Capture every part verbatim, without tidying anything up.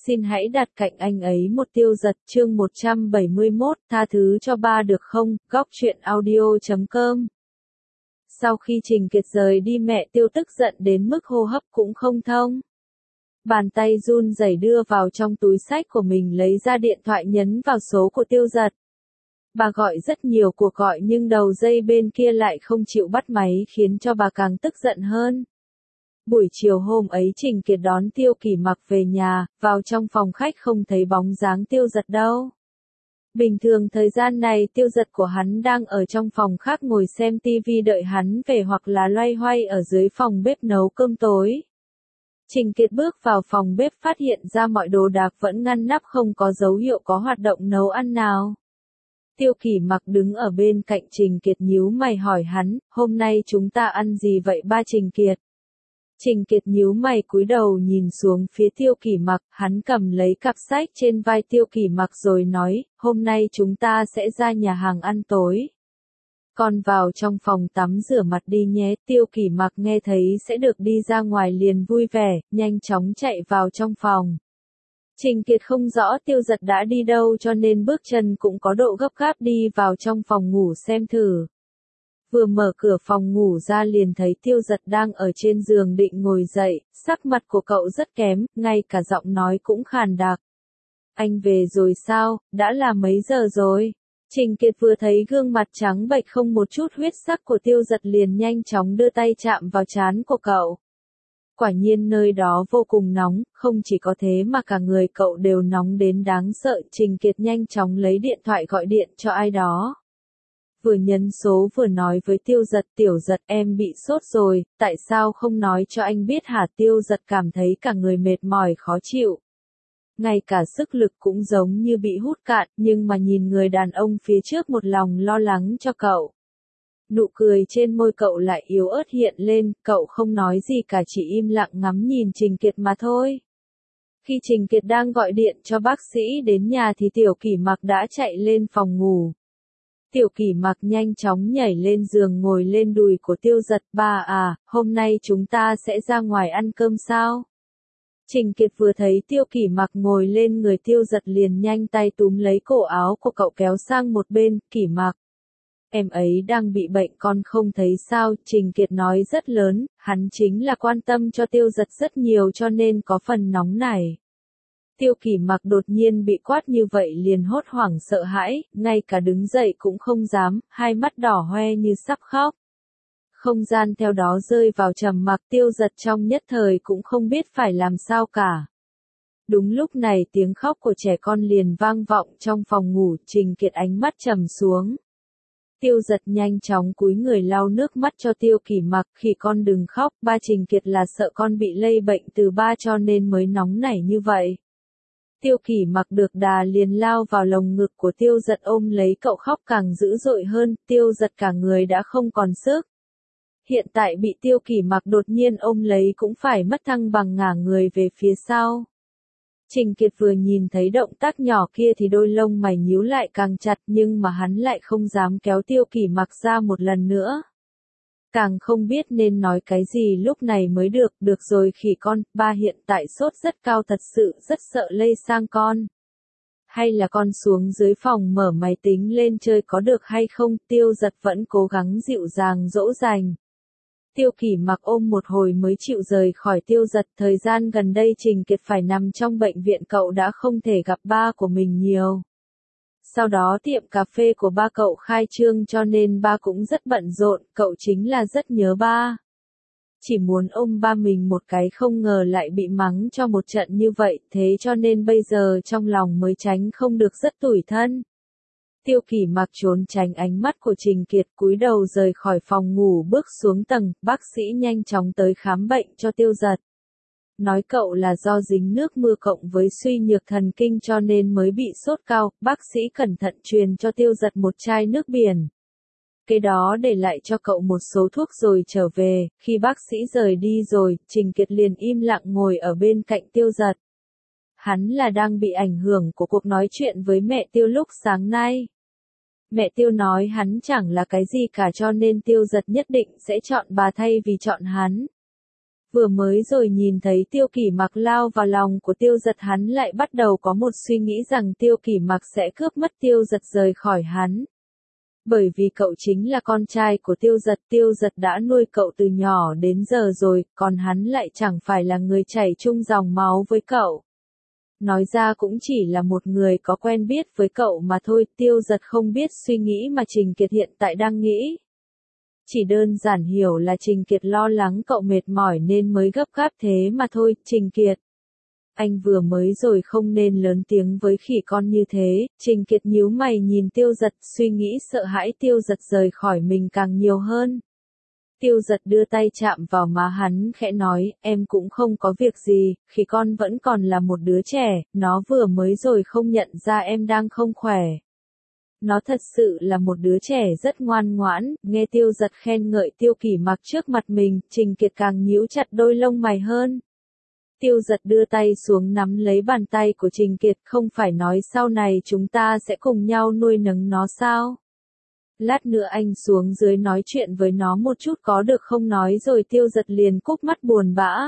Xin hãy đặt cạnh anh ấy một Tiêu Giật chương một trăm bảy mươi mốt, tha thứ cho ba được không, góc truyện audio chấm com. Sau khi Trình Kiệt rời đi mẹ Tiêu tức giận đến mức hô hấp cũng không thông. Bàn tay run rẩy đưa vào trong túi xách của mình lấy ra điện thoại nhấn vào số của Tiêu Giật. Bà gọi rất nhiều cuộc gọi nhưng đầu dây bên kia lại không chịu bắt máy khiến cho bà càng tức giận hơn. Buổi chiều hôm ấy Trình Kiệt đón Tiêu Kỳ Mặc về nhà, vào trong phòng khách không thấy bóng dáng Tiêu Giật đâu. Bình thường thời gian này Tiêu Giật của hắn đang ở trong phòng khác ngồi xem tivi đợi hắn về hoặc là loay hoay ở dưới phòng bếp nấu cơm tối. Trình Kiệt bước vào phòng bếp phát hiện ra mọi đồ đạc vẫn ngăn nắp không có dấu hiệu có hoạt động nấu ăn nào. Tiêu Kỳ Mặc đứng ở bên cạnh Trình Kiệt nhíu mày hỏi hắn, hôm nay chúng ta ăn gì vậy ba Trình Kiệt? Trình Kiệt nhíu mày cúi đầu nhìn xuống phía Tiêu Kỳ Mặc, hắn cầm lấy cặp sách trên vai Tiêu Kỳ Mặc rồi nói, hôm nay chúng ta sẽ ra nhà hàng ăn tối. Con vào trong phòng tắm rửa mặt đi nhé, Tiêu Kỳ Mặc nghe thấy sẽ được đi ra ngoài liền vui vẻ, nhanh chóng chạy vào trong phòng. Trình Kiệt không rõ Tiêu Giật đã đi đâu cho nên bước chân cũng có độ gấp gáp đi vào trong phòng ngủ xem thử. Vừa mở cửa phòng ngủ ra liền thấy Tiêu Giật đang ở trên giường định ngồi dậy, sắc mặt của cậu rất kém, ngay cả giọng nói cũng khàn đặc. Anh về rồi sao, đã là mấy giờ rồi? Trình Kiệt vừa thấy gương mặt trắng bệch không một chút huyết sắc của Tiêu Giật liền nhanh chóng đưa tay chạm vào trán của cậu. Quả nhiên nơi đó vô cùng nóng, không chỉ có thế mà cả người cậu đều nóng đến đáng sợ. Trình Kiệt nhanh chóng lấy điện thoại gọi điện cho ai đó. Vừa nhấn số vừa nói với Tiêu Giật, Tiểu Giật em bị sốt rồi, tại sao không nói cho anh biết hả? Tiêu Giật cảm thấy cả người mệt mỏi khó chịu. Ngay cả sức lực cũng giống như bị hút cạn, nhưng mà nhìn người đàn ông phía trước một lòng lo lắng cho cậu. Nụ cười trên môi cậu lại yếu ớt hiện lên, cậu không nói gì cả chỉ im lặng ngắm nhìn Trình Kiệt mà thôi. Khi Trình Kiệt đang gọi điện cho bác sĩ đến nhà thì Tiểu Kỳ Mặc đã chạy lên phòng ngủ. Tiểu Kỳ Mặc nhanh chóng nhảy lên giường ngồi lên đùi của Tiêu Giật, ba à, hôm nay chúng ta sẽ ra ngoài ăn cơm sao? Trình Kiệt vừa thấy Tiêu Kỳ Mặc ngồi lên người Tiêu Giật liền nhanh tay túm lấy cổ áo của cậu kéo sang một bên, Kỳ Mặc. Em ấy đang bị bệnh con không thấy sao? Trình Kiệt nói rất lớn, hắn chính là quan tâm cho Tiêu Giật rất nhiều cho nên có phần nóng nảy. Tiêu Kỳ Mặc đột nhiên bị quát như vậy liền hốt hoảng sợ hãi, ngay cả đứng dậy cũng không dám, hai mắt đỏ hoe như sắp khóc. Không gian theo đó rơi vào trầm mặc, Tiêu Giật trong nhất thời cũng không biết phải làm sao cả. Đúng lúc này tiếng khóc của trẻ con liền vang vọng trong phòng ngủ, Trình Kiệt ánh mắt trầm xuống. Tiêu Giật nhanh chóng cúi người lau nước mắt cho Tiêu Kỳ Mặc, khi con đừng khóc, ba Trình Kiệt là sợ con bị lây bệnh từ ba cho nên mới nóng nảy như vậy. Tiêu Kỳ Mặc được đà liền lao vào lồng ngực của Tiêu Giật ôm lấy cậu khóc càng dữ dội hơn, Tiêu Giật cả người đã không còn sức. Hiện tại bị Tiêu Kỳ Mặc đột nhiên ôm lấy cũng phải mất thăng bằng ngả người về phía sau. Trình Kiệt vừa nhìn thấy động tác nhỏ kia thì đôi lông mày nhíu lại càng chặt nhưng mà hắn lại không dám kéo Tiêu Kỳ Mặc ra một lần nữa. Càng không biết nên nói cái gì lúc này mới được, được rồi khỉ con, ba hiện tại sốt rất cao thật sự rất sợ lây sang con. Hay là con xuống dưới phòng mở máy tính lên chơi có được hay không? Tiêu Giật vẫn cố gắng dịu dàng dỗ dành. Tiêu Kỳ Mặc ôm một hồi mới chịu rời khỏi Tiêu Giật, thời gian gần đây Trình Kiệt phải nằm trong bệnh viện cậu đã không thể gặp ba của mình nhiều. Sau đó tiệm cà phê của ba cậu khai trương cho nên ba cũng rất bận rộn, cậu chính là rất nhớ ba. Chỉ muốn ôm ba mình một cái không ngờ lại bị mắng cho một trận như vậy, thế cho nên bây giờ trong lòng mới tránh không được rất tủi thân. Tiêu Kỳ Mặc trốn tránh ánh mắt của Trình Kiệt cúi đầu rời khỏi phòng ngủ bước xuống tầng, bác sĩ nhanh chóng tới khám bệnh cho Tiêu Giật. Nói cậu là do dính nước mưa cộng với suy nhược thần kinh cho nên mới bị sốt cao, bác sĩ cẩn thận truyền cho Tiêu Giật một chai nước biển. Cái đó để lại cho cậu một số thuốc rồi trở về, khi bác sĩ rời đi rồi, Trình Kiệt liền im lặng ngồi ở bên cạnh Tiêu Giật. Hắn là đang bị ảnh hưởng của cuộc nói chuyện với mẹ Tiêu lúc sáng nay. Mẹ Tiêu nói hắn chẳng là cái gì cả cho nên Tiêu Giật nhất định sẽ chọn bà thay vì chọn hắn. Vừa mới rồi nhìn thấy Tiêu Kỷ Mặc lao vào lòng của Tiêu Giật, hắn lại bắt đầu có một suy nghĩ rằng Tiêu Kỷ Mặc sẽ cướp mất Tiêu Giật rời khỏi hắn. Bởi vì cậu chính là con trai của Tiêu Giật, Tiêu Giật đã nuôi cậu từ nhỏ đến giờ rồi, còn hắn lại chẳng phải là người chảy chung dòng máu với cậu. Nói ra cũng chỉ là một người có quen biết với cậu mà thôi, Tiêu Giật không biết suy nghĩ mà Trình Kiệt hiện tại đang nghĩ. Chỉ đơn giản hiểu là Trình Kiệt lo lắng cậu mệt mỏi nên mới gấp gáp thế mà thôi. Trình Kiệt, anh vừa mới rồi không nên lớn tiếng với khỉ con như thế. Trình Kiệt nhíu mày nhìn Tiêu Giật, suy nghĩ sợ hãi Tiêu Giật rời khỏi mình càng nhiều hơn. Tiêu Giật đưa tay chạm vào má hắn khẽ nói, em cũng không có việc gì, khỉ con vẫn còn là một đứa trẻ, nó vừa mới rồi không nhận ra em đang không khỏe. Nó thật sự là một đứa trẻ rất ngoan ngoãn. Nghe Tiêu Giật khen ngợi Tiêu Kỷ Mặc trước mặt mình, Trình Kiệt càng nhíu chặt đôi lông mày hơn. Tiêu Giật đưa tay xuống nắm lấy bàn tay của Trình Kiệt, không phải nói sau này chúng ta sẽ cùng nhau nuôi nấng nó sao? Lát nữa anh xuống dưới nói chuyện với nó một chút có được không? Nói rồi Tiêu Giật liền cúp mắt buồn bã.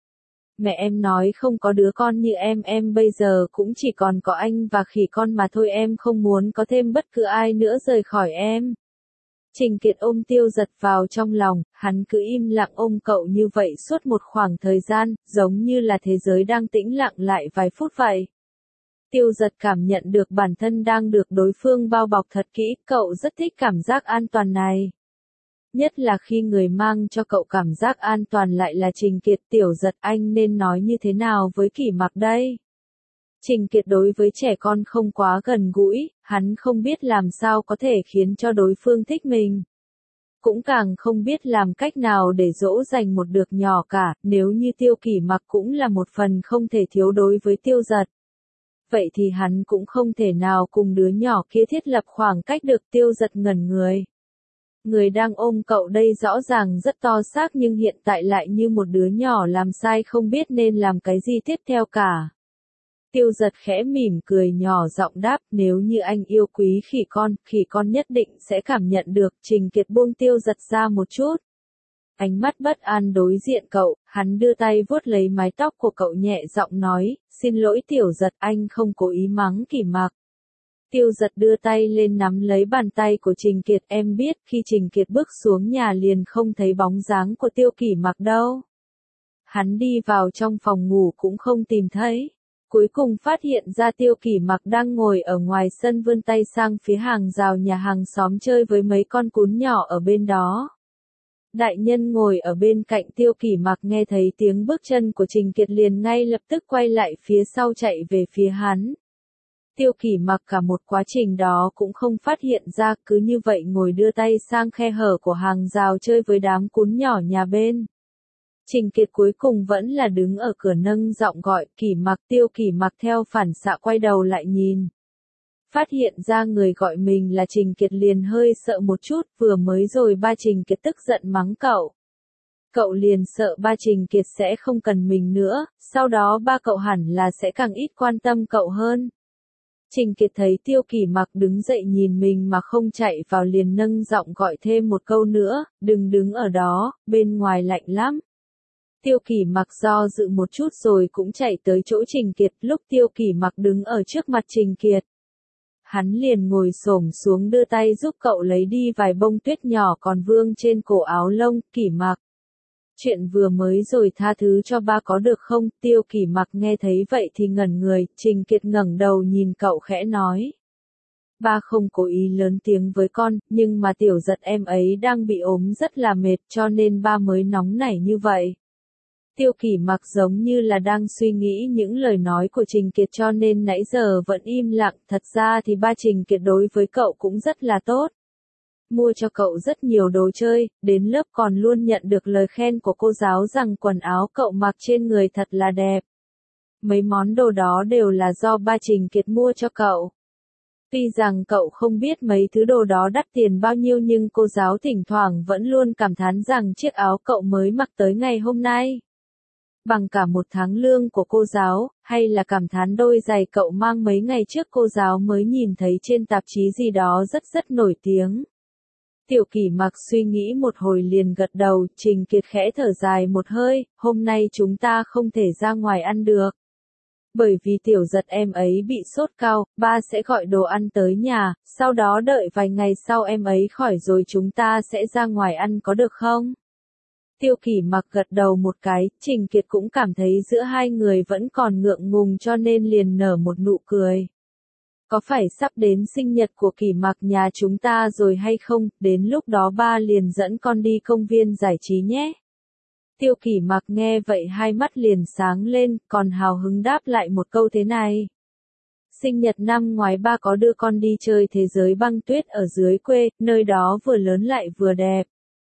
Mẹ em nói không có đứa con như em, em bây giờ cũng chỉ còn có anh và khỉ con mà thôi, em không muốn có thêm bất cứ ai nữa rời khỏi em. Trình Kiệt ôm Tiêu Giật vào trong lòng, hắn cứ im lặng ôm cậu như vậy suốt một khoảng thời gian, giống như là thế giới đang tĩnh lặng lại vài phút vậy. Tiêu Giật cảm nhận được bản thân đang được đối phương bao bọc thật kỹ, cậu rất thích cảm giác an toàn này. Nhất là khi người mang cho cậu cảm giác an toàn lại là Trình Kiệt. Tiểu Giật, anh nên nói như thế nào với Kỷ Mặc đây? Trình Kiệt đối với trẻ con không quá gần gũi, hắn không biết làm sao có thể khiến cho đối phương thích mình. Cũng càng không biết làm cách nào để dỗ dành một đứa nhỏ cả, nếu như Tiêu Kỷ Mặc cũng là một phần không thể thiếu đối với Tiêu Giật. Vậy thì hắn cũng không thể nào cùng đứa nhỏ kia thiết lập khoảng cách được. Tiêu Giật ngẩn người. Người đang ôm cậu đây rõ ràng rất to xác nhưng hiện tại lại như một đứa nhỏ làm sai không biết nên làm cái gì tiếp theo cả. Tiêu Giật khẽ mỉm cười nhỏ giọng đáp, nếu như anh yêu quý khỉ con, khỉ con nhất định sẽ cảm nhận được. Trình Kiệt buông Tiêu Giật ra một chút. Ánh mắt bất an đối diện cậu, hắn đưa tay vuốt lấy mái tóc của cậu nhẹ giọng nói, xin lỗi Tiểu Giật, anh không cố ý mắng Kỷ Mặc. Tiêu Giật đưa tay lên nắm lấy bàn tay của Trình Kiệt, em biết khi Trình Kiệt bước xuống nhà liền không thấy bóng dáng của Tiêu Kỷ Mặc đâu. Hắn đi vào trong phòng ngủ cũng không tìm thấy. Cuối cùng phát hiện ra Tiêu Kỷ Mặc đang ngồi ở ngoài sân vươn tay sang phía hàng rào nhà hàng xóm chơi với mấy con cún nhỏ ở bên đó. Đại nhân ngồi ở bên cạnh Tiêu Kỷ Mặc nghe thấy tiếng bước chân của Trình Kiệt liền ngay lập tức quay lại phía sau chạy về phía hắn. Tiêu Kỷ Mặc cả một quá trình đó cũng không phát hiện ra, cứ như vậy ngồi đưa tay sang khe hở của hàng rào chơi với đám cún nhỏ nhà bên. Trình Kiệt cuối cùng vẫn là đứng ở cửa nâng giọng gọi, Kỷ Mặc. Tiêu Kỷ Mặc theo phản xạ quay đầu lại nhìn. Phát hiện ra người gọi mình là Trình Kiệt liền hơi sợ một chút, vừa mới rồi ba Trình Kiệt tức giận mắng cậu. Cậu liền sợ ba Trình Kiệt sẽ không cần mình nữa, sau đó ba cậu hẳn là sẽ càng ít quan tâm cậu hơn. Trình Kiệt thấy Tiêu Kỷ Mặc đứng dậy nhìn mình mà không chạy vào liền nâng giọng gọi thêm một câu nữa, đừng đứng ở đó, bên ngoài lạnh lắm. Tiêu Kỷ Mặc do dự một chút rồi cũng chạy tới chỗ Trình Kiệt, lúc Tiêu Kỷ Mặc đứng ở trước mặt Trình Kiệt. Hắn liền ngồi xổm xuống đưa tay giúp cậu lấy đi vài bông tuyết nhỏ còn vương trên cổ áo lông. Kỷ Mặc, chuyện vừa mới rồi tha thứ cho ba có được không? Tiêu Kỷ Mặc nghe thấy vậy thì ngẩn người, Trình Kiệt ngẩng đầu nhìn cậu khẽ nói. Ba không cố ý lớn tiếng với con, nhưng mà Tiểu Giật em ấy đang bị ốm rất là mệt cho nên ba mới nóng nảy như vậy. Tiêu Kỷ Mặc giống như là đang suy nghĩ những lời nói của Trình Kiệt cho nên nãy giờ vẫn im lặng, thật ra thì ba Trình Kiệt đối với cậu cũng rất là tốt. Mua cho cậu rất nhiều đồ chơi, đến lớp còn luôn nhận được lời khen của cô giáo rằng quần áo cậu mặc trên người thật là đẹp. Mấy món đồ đó đều là do ba Trình Kiệt mua cho cậu. Tuy rằng cậu không biết mấy thứ đồ đó đắt tiền bao nhiêu nhưng cô giáo thỉnh thoảng vẫn luôn cảm thán rằng chiếc áo cậu mới mặc tới ngày hôm nay bằng cả một tháng lương của cô giáo, hay là cảm thán đôi giày cậu mang mấy ngày trước cô giáo mới nhìn thấy trên tạp chí gì đó rất rất nổi tiếng. Tiểu Kỷ Mặc suy nghĩ một hồi liền gật đầu, Trình Kiệt khẽ thở dài một hơi, hôm nay chúng ta không thể ra ngoài ăn được. Bởi vì Tiểu Giật em ấy bị sốt cao, ba sẽ gọi đồ ăn tới nhà, sau đó đợi vài ngày sau em ấy khỏi rồi chúng ta sẽ ra ngoài ăn có được không? Tiêu Kỷ Mặc gật đầu một cái, Trình Kiệt cũng cảm thấy giữa hai người vẫn còn ngượng ngùng cho nên liền nở một nụ cười. Có phải sắp đến sinh nhật của Kỷ Mặc nhà chúng ta rồi hay không, đến lúc đó ba liền dẫn con đi công viên giải trí nhé. Tiêu Kỷ Mặc nghe vậy hai mắt liền sáng lên, còn hào hứng đáp lại một câu thế này. Sinh nhật năm ngoái ba có đưa con đi chơi thế giới băng tuyết ở dưới quê, nơi đó vừa lớn lại vừa đẹp.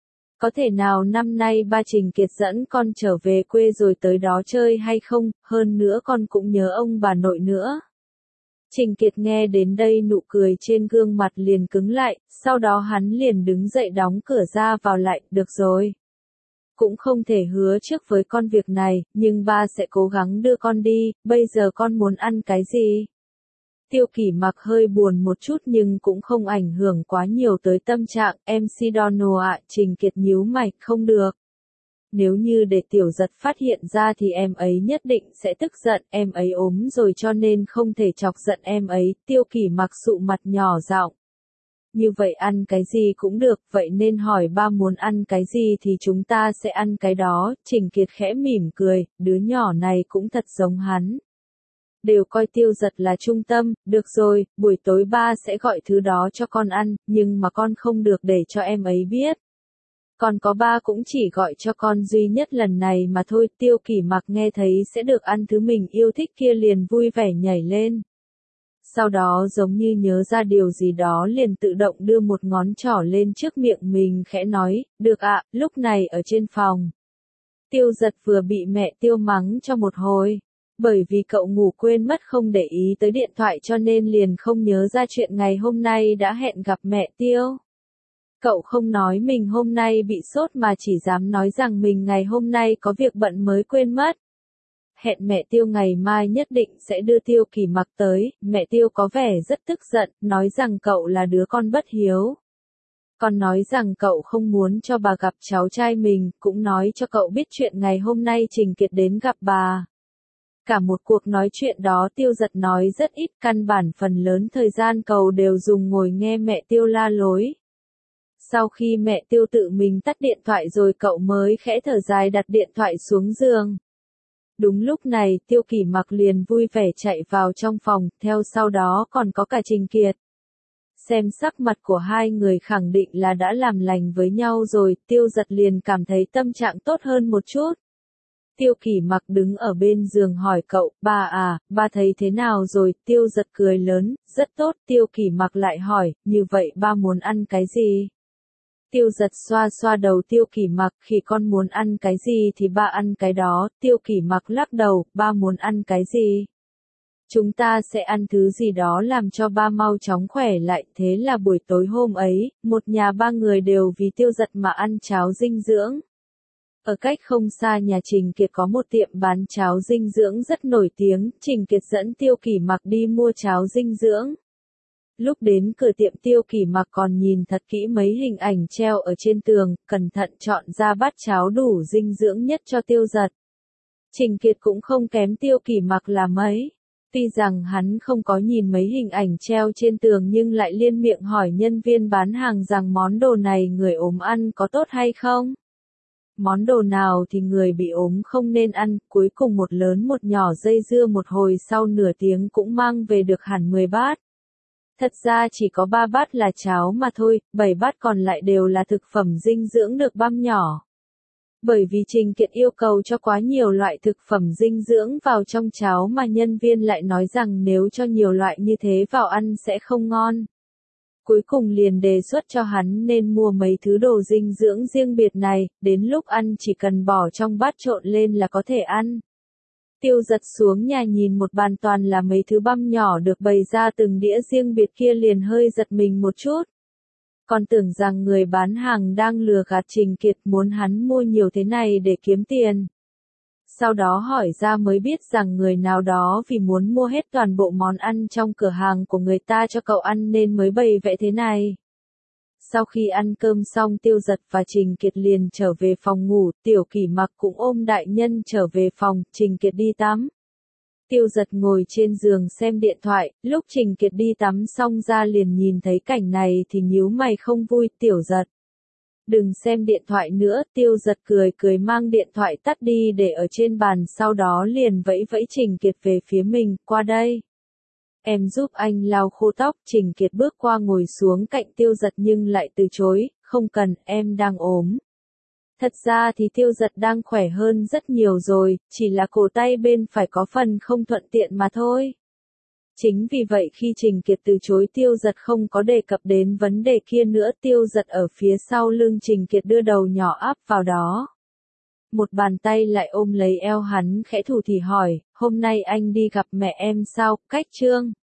Có thể nào năm nay ba Trình Kiệt dẫn con trở về quê rồi tới đó chơi hay không, hơn nữa con cũng nhớ ông bà nội nữa. Trình Kiệt nghe đến đây nụ cười trên gương mặt liền cứng lại, sau đó hắn liền đứng dậy đóng cửa ra vào lại, được rồi. Cũng không thể hứa trước với con việc này, nhưng ba sẽ cố gắng đưa con đi, bây giờ con muốn ăn cái gì? Tiêu Kỷ Mặc hơi buồn một chút nhưng cũng không ảnh hưởng quá nhiều tới tâm trạng, em xê Donald ạ, Trình Kiệt nhíu mày, không được. Nếu như để Tiểu Giật phát hiện ra thì em ấy nhất định sẽ tức giận, em ấy ốm rồi cho nên không thể chọc giận em ấy, Tiêu Kỷ Mặc sụ mặt nhỏ giọng. Như vậy ăn cái gì cũng được, vậy nên hỏi ba muốn ăn cái gì thì chúng ta sẽ ăn cái đó, Trình Kiệt khẽ mỉm cười, đứa nhỏ này cũng thật giống hắn. Đều coi Tiêu Giật là trung tâm, được rồi, buổi tối ba sẽ gọi thứ đó cho con ăn, nhưng mà con không được để cho em ấy biết. Còn có ba cũng chỉ gọi cho con duy nhất lần này mà thôi, Tiêu Kỷ Mặc nghe thấy sẽ được ăn thứ mình yêu thích kia liền vui vẻ nhảy lên. Sau đó giống như nhớ ra điều gì đó liền tự động đưa một ngón trỏ lên trước miệng mình khẽ nói, được ạ, lúc này ở trên phòng. Tiêu Giật vừa bị mẹ Tiêu mắng cho một hồi. Bởi vì cậu ngủ quên mất không để ý tới điện thoại cho nên liền không nhớ ra chuyện ngày hôm nay đã hẹn gặp mẹ Tiêu. Cậu không nói mình hôm nay bị sốt mà chỉ dám nói rằng mình ngày hôm nay có việc bận mới quên mất. Hẹn mẹ Tiêu ngày mai nhất định sẽ đưa Tiêu Kỷ Mặc tới, mẹ Tiêu có vẻ rất tức giận, nói rằng cậu là đứa con bất hiếu. Còn nói rằng cậu không muốn cho bà gặp cháu trai mình, cũng nói cho cậu biết chuyện ngày hôm nay Trình Kiệt đến gặp bà. Cả một cuộc nói chuyện đó Tiêu Giật nói rất ít, căn bản phần lớn thời gian cậu đều dùng ngồi nghe mẹ Tiêu la lối. Sau khi mẹ Tiêu tự mình tắt điện thoại rồi cậu mới khẽ thở dài đặt điện thoại xuống giường. Đúng lúc này Tiêu Kỷ Mặc liền vui vẻ chạy vào trong phòng, theo sau đó còn có cả Trình Kiệt. Xem sắc mặt của hai người khẳng định là đã làm lành với nhau rồi, Tiêu Giật liền cảm thấy tâm trạng tốt hơn một chút. Tiêu Kỷ Mặc đứng ở bên giường hỏi cậu, ba à, ba thấy thế nào rồi, Tiêu Giật cười lớn, rất tốt, Tiêu Kỷ Mặc lại hỏi, như vậy ba muốn ăn cái gì? Tiêu Giật xoa xoa đầu Tiêu Kỷ Mặc, khi con muốn ăn cái gì thì ba ăn cái đó, Tiêu Kỷ Mặc lắc đầu, ba muốn ăn cái gì? Chúng ta sẽ ăn thứ gì đó làm cho ba mau chóng khỏe lại, thế là buổi tối hôm ấy, một nhà ba người đều vì Tiêu Giật mà ăn cháo dinh dưỡng. Ở cách không xa nhà Trình Kiệt có một tiệm bán cháo dinh dưỡng rất nổi tiếng, Trình Kiệt dẫn Tiêu Kỷ Mặc đi mua cháo dinh dưỡng. Lúc đến cửa tiệm Tiêu Kỷ Mặc còn nhìn thật kỹ mấy hình ảnh treo ở trên tường, cẩn thận chọn ra bát cháo đủ dinh dưỡng nhất cho Tiêu Giật. Trình Kiệt cũng không kém Tiêu Kỷ Mặc là mấy. Tuy rằng hắn không có nhìn mấy hình ảnh treo trên tường nhưng lại liên miệng hỏi nhân viên bán hàng rằng món đồ này người ốm ăn có tốt hay không? Món đồ nào thì người bị ốm không nên ăn, cuối cùng một lớn một nhỏ dây dưa một hồi sau nửa tiếng cũng mang về được hẳn mười bát. Thật ra chỉ có ba bát là cháo mà thôi, bảy bát còn lại đều là thực phẩm dinh dưỡng được băm nhỏ. Bởi vì Trình Kiệt yêu cầu cho quá nhiều loại thực phẩm dinh dưỡng vào trong cháo mà nhân viên lại nói rằng nếu cho nhiều loại như thế vào ăn sẽ không ngon. Cuối cùng liền đề xuất cho hắn nên mua mấy thứ đồ dinh dưỡng riêng biệt này, đến lúc ăn chỉ cần bỏ trong bát trộn lên là có thể ăn. Tiêu Giật xuống nhà nhìn một bàn toàn là mấy thứ băm nhỏ được bày ra từng đĩa riêng biệt kia liền hơi giật mình một chút. Còn tưởng rằng người bán hàng đang lừa gạt Trình Kiệt muốn hắn mua nhiều thế này để kiếm tiền. Sau đó hỏi ra mới biết rằng người nào đó vì muốn mua hết toàn bộ món ăn trong cửa hàng của người ta cho cậu ăn nên mới bày vẽ thế này. Sau khi ăn cơm xong Tiêu Giật và Trình Kiệt liền trở về phòng ngủ, Tiểu Kỷ Mặc cũng ôm đại nhân trở về phòng, Trình Kiệt đi tắm. Tiêu Giật ngồi trên giường xem điện thoại, lúc Trình Kiệt đi tắm xong ra liền nhìn thấy cảnh này thì nhíu mày không vui, Tiểu Giật. Đừng xem điện thoại nữa, Tiêu Giật cười cười mang điện thoại tắt đi để ở trên bàn, sau đó liền vẫy vẫy Trình Kiệt về phía mình, qua đây. Em giúp anh lau khô tóc, Trình Kiệt bước qua ngồi xuống cạnh Tiêu Giật nhưng lại từ chối, không cần, em đang ốm. Thật ra thì Tiêu Giật đang khỏe hơn rất nhiều rồi, chỉ là cổ tay bên phải có phần không thuận tiện mà thôi. Chính vì vậy khi Trình Kiệt từ chối Tiêu Giật không có đề cập đến vấn đề kia nữa, Tiêu Giật ở phía sau lưng Trình Kiệt đưa đầu nhỏ áp vào đó. Một bàn tay lại ôm lấy eo hắn khẽ thủ thỉ hỏi, hôm nay anh đi gặp mẹ em sao, cách Trương.